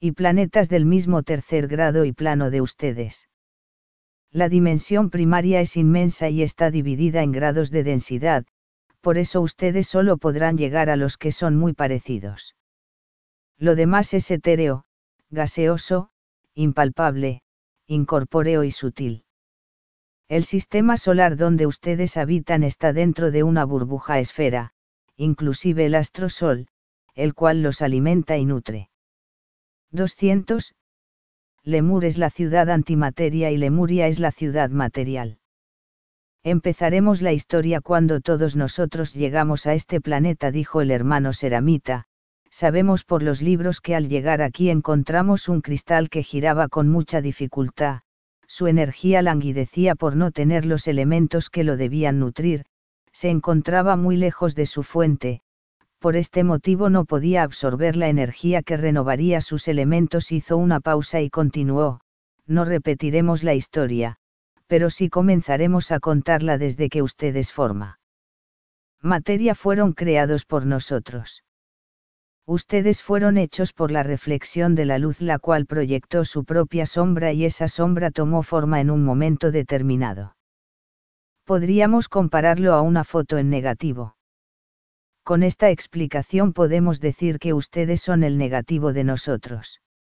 Y planetas del mismo tercer grado y plano de ustedes. La dimensión primaria es inmensa y está dividida en grados de densidad, por eso ustedes solo podrán llegar a los que son muy parecidos. Lo demás es etéreo, gaseoso, impalpable, incorpóreo y sutil. El sistema solar donde ustedes habitan está dentro de una burbuja esfera, inclusive el astro Sol, el cual los alimenta y nutre. 200. Lemur es la ciudad antimateria y Lemuria es la ciudad material. Empezaremos la historia cuando todos nosotros llegamos a este planeta, dijo el hermano Seramita. Sabemos por los libros que al llegar aquí encontramos un cristal que giraba con mucha dificultad, su energía languidecía por no tener los elementos que lo debían nutrir, se encontraba muy lejos de su fuente, por este motivo no podía absorber la energía que renovaría sus elementos. Hizo una pausa y continuó, no repetiremos la historia, pero sí comenzaremos a contarla desde que ustedes forma materia fueron creados por nosotros. Ustedes fueron hechos por la reflexión de la luz, la cual proyectó su propia sombra y esa sombra tomó forma en un momento determinado. Podríamos compararlo a una foto en negativo. Con esta explicación podemos decir que ustedes son el negativo de nosotros.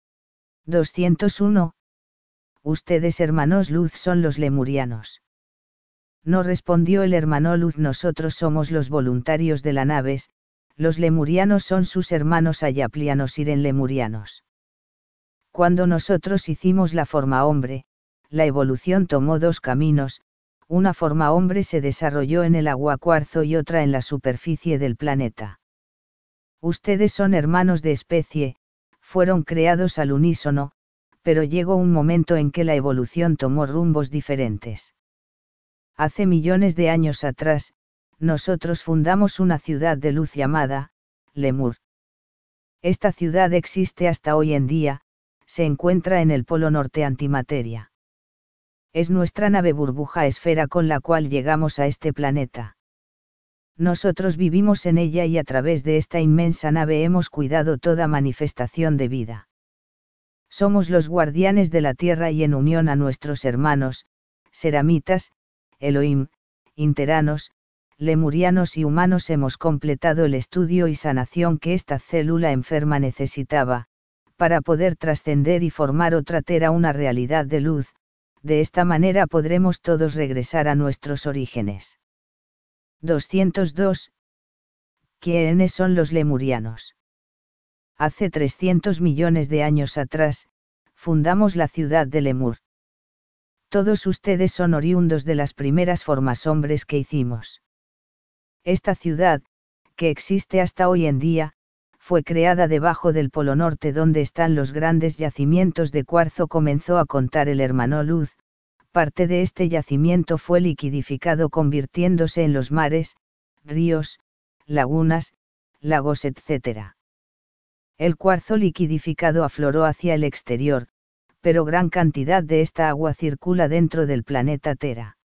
201. Ustedes hermanos luz son los lemurianos. No, respondió el hermano luz, nosotros somos los voluntarios de la naves, los lemurianos son sus hermanos ayaplianos y lemurianos. Cuando nosotros hicimos la forma hombre, la evolución tomó dos caminos, una forma hombre se desarrolló en el agua cuarzo y otra en la superficie del planeta. Ustedes son hermanos de especie, fueron creados al unísono, pero llegó un momento en que la evolución tomó rumbos diferentes. Hace millones de años atrás, nosotros fundamos una ciudad de luz llamada Lemur. Esta ciudad existe hasta hoy en día, se encuentra en el polo norte antimateria. Es nuestra nave burbuja esfera con la cual llegamos a este planeta. Nosotros vivimos en ella y a través de esta inmensa nave hemos cuidado toda manifestación de vida. Somos los guardianes de la tierra y en unión a nuestros hermanos, seramitas, Elohim, interanos, lemurianos y humanos hemos completado el estudio y sanación que esta célula enferma necesitaba, para poder trascender y formar otra Tera, una realidad de luz. De esta manera podremos todos regresar a nuestros orígenes. 202. ¿Quiénes son los lemurianos? Hace 300 millones de años atrás, fundamos la ciudad de Lemur. Todos ustedes son oriundos de las primeras formas hombres que hicimos. Esta ciudad, que existe hasta hoy en día, fue creada debajo del Polo Norte donde están los grandes yacimientos de cuarzo, comenzó a contar el hermano Luz. Parte de este yacimiento fue liquidificado convirtiéndose en los mares, ríos, lagunas, lagos etc. El cuarzo liquidificado afloró hacia el exterior, pero gran cantidad de esta agua circula dentro del planeta Tera.